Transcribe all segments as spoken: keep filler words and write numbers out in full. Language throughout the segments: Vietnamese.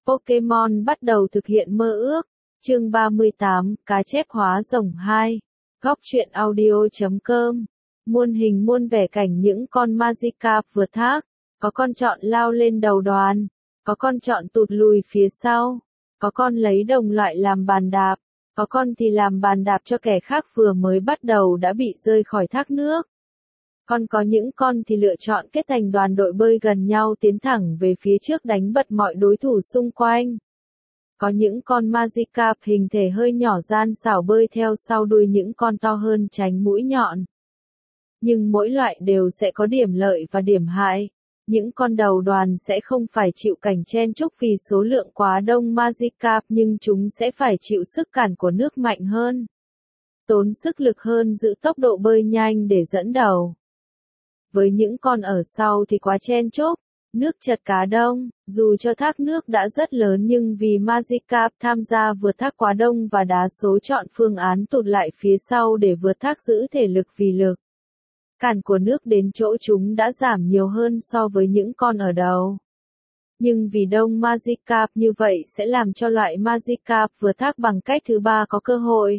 Pokemon bắt đầu thực hiện mơ ước. Chương ba mươi tám, cá chép hóa rồng hai. Góc truyện audio chấm com. Muôn hình muôn vẻ cảnh những con Magikarp vượt thác. Có con chọn lao lên đầu đoàn. Có con chọn tụt lùi phía sau. Có con lấy đồng loại làm bàn đạp. Có con thì làm bàn đạp cho kẻ khác vừa mới bắt đầu đã bị rơi khỏi thác nước. Còn có những con thì lựa chọn kết thành đoàn đội bơi gần nhau tiến thẳng về phía trước đánh bật mọi đối thủ xung quanh. Có những con Magikarp hình thể hơi nhỏ gian xảo bơi theo sau đuôi những con to hơn tránh mũi nhọn. Nhưng mỗi loại đều sẽ có điểm lợi và điểm hại. Những con đầu đoàn sẽ không phải chịu cảnh chen chúc vì số lượng quá đông Magikarp nhưng chúng sẽ phải chịu sức cản của nước mạnh hơn. Tốn sức lực hơn giữ tốc độ bơi nhanh để dẫn đầu. Với những con ở sau thì quá chen chúc, nước chật cá đông, dù cho thác nước đã rất lớn nhưng vì Magikarp tham gia vượt thác quá đông và đa số chọn phương án tụt lại phía sau để vượt thác giữ thể lực vì lực cản của nước đến chỗ chúng đã giảm nhiều hơn so với những con ở đầu. Nhưng vì đông Magikarp như vậy sẽ làm cho loại Magikarp vượt thác bằng cách thứ ba có cơ hội.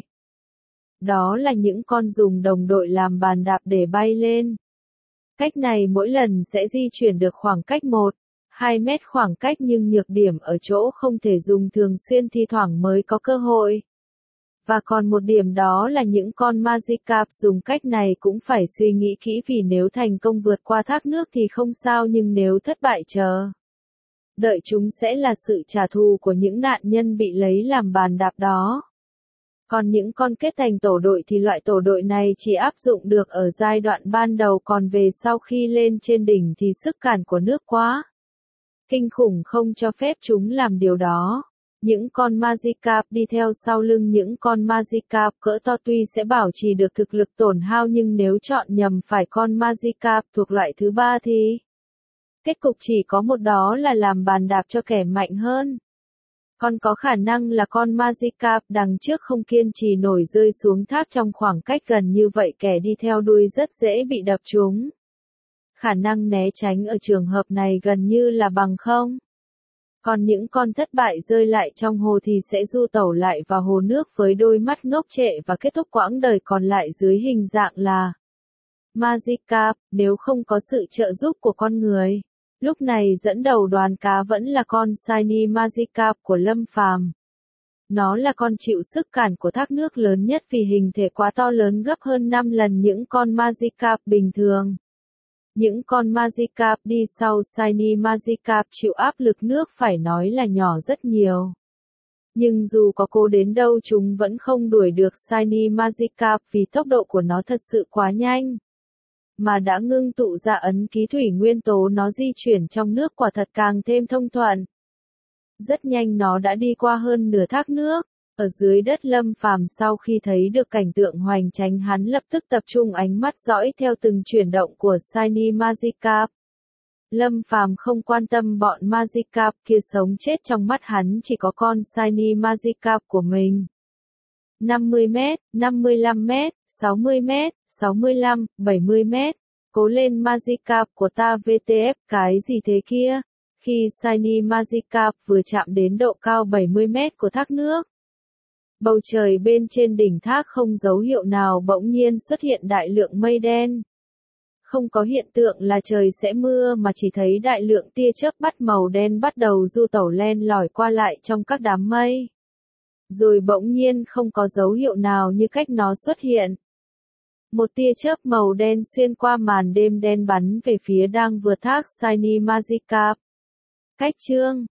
Đó là những con dùng đồng đội làm bàn đạp để bay lên. Cách này mỗi lần sẽ di chuyển được khoảng cách một, hai mét khoảng cách nhưng nhược điểm ở chỗ không thể dùng thường xuyên thi thoảng mới có cơ hội. Và còn một điểm đó là những con Magikarp dùng cách này cũng phải suy nghĩ kỹ vì nếu thành công vượt qua thác nước thì không sao nhưng nếu thất bại chờ đợi chúng sẽ là sự trả thù của những nạn nhân bị lấy làm bàn đạp đó. Còn những con kết thành tổ đội thì loại tổ đội này chỉ áp dụng được ở giai đoạn ban đầu còn về sau khi lên trên đỉnh thì sức cản của nước quá kinh khủng không cho phép chúng làm điều đó. Những con Magikarp đi theo sau lưng những con Magikarp cỡ to tuy sẽ bảo trì được thực lực tổn hao nhưng nếu chọn nhầm phải con Magikarp thuộc loại thứ ba thì kết cục chỉ có một đó là làm bàn đạp cho kẻ mạnh hơn. Còn có khả năng là con Magikarp đằng trước không kiên trì nổi rơi xuống thác trong khoảng cách gần như vậy kẻ đi theo đuôi rất dễ bị đập trúng. Khả năng né tránh ở trường hợp này gần như là bằng không. Còn những con thất bại rơi lại trong hồ thì sẽ du tẩu lại vào hồ nước với đôi mắt ngốc trệ và kết thúc quãng đời còn lại dưới hình dạng là Magikarp nếu không có sự trợ giúp của con người. Lúc này dẫn đầu đoàn cá vẫn là con Shiny Magikarp của Lâm Phàm. Nó là con chịu sức cản của thác nước lớn nhất vì hình thể quá to lớn gấp hơn năm lần những con Magikarp bình thường. Những con Magikarp đi sau Shiny Magikarp chịu áp lực nước phải nói là nhỏ rất nhiều. Nhưng dù có cố đến đâu chúng vẫn không đuổi được Shiny Magikarp vì tốc độ của nó thật sự quá nhanh. Mà đã ngưng tụ ra ấn ký thủy nguyên tố nó di chuyển trong nước quả thật càng thêm thông thuận. Rất nhanh nó đã đi qua hơn nửa thác nước. Ở dưới đất Lâm Phàm sau khi thấy được cảnh tượng hoành tráng hắn lập tức tập trung ánh mắt dõi theo từng chuyển động của Shiny Magikarp. Lâm Phàm không quan tâm bọn Magikarp kia sống chết trong mắt hắn chỉ có con Shiny Magikarp của mình. năm mươi mét, năm mươi lăm mét, sáu mươi mét, sáu mươi lăm, bảy mươi mét. Cố lên Magikarp của ta vê tê ép cái gì thế kia. Khi Shiny Magikarp vừa chạm đến độ cao bảy mươi mét của thác nước. Bầu trời bên trên đỉnh thác không dấu hiệu nào bỗng nhiên xuất hiện đại lượng mây đen. Không có hiện tượng là trời sẽ mưa mà chỉ thấy đại lượng tia chớp bắt màu đen bắt đầu du tẩu len lỏi qua lại trong các đám mây. Rồi bỗng nhiên không có dấu hiệu nào như cách nó xuất hiện. Một tia chớp màu đen xuyên qua màn đêm đen bắn về phía đang vượt thác Shiny Magikarp. Cách chương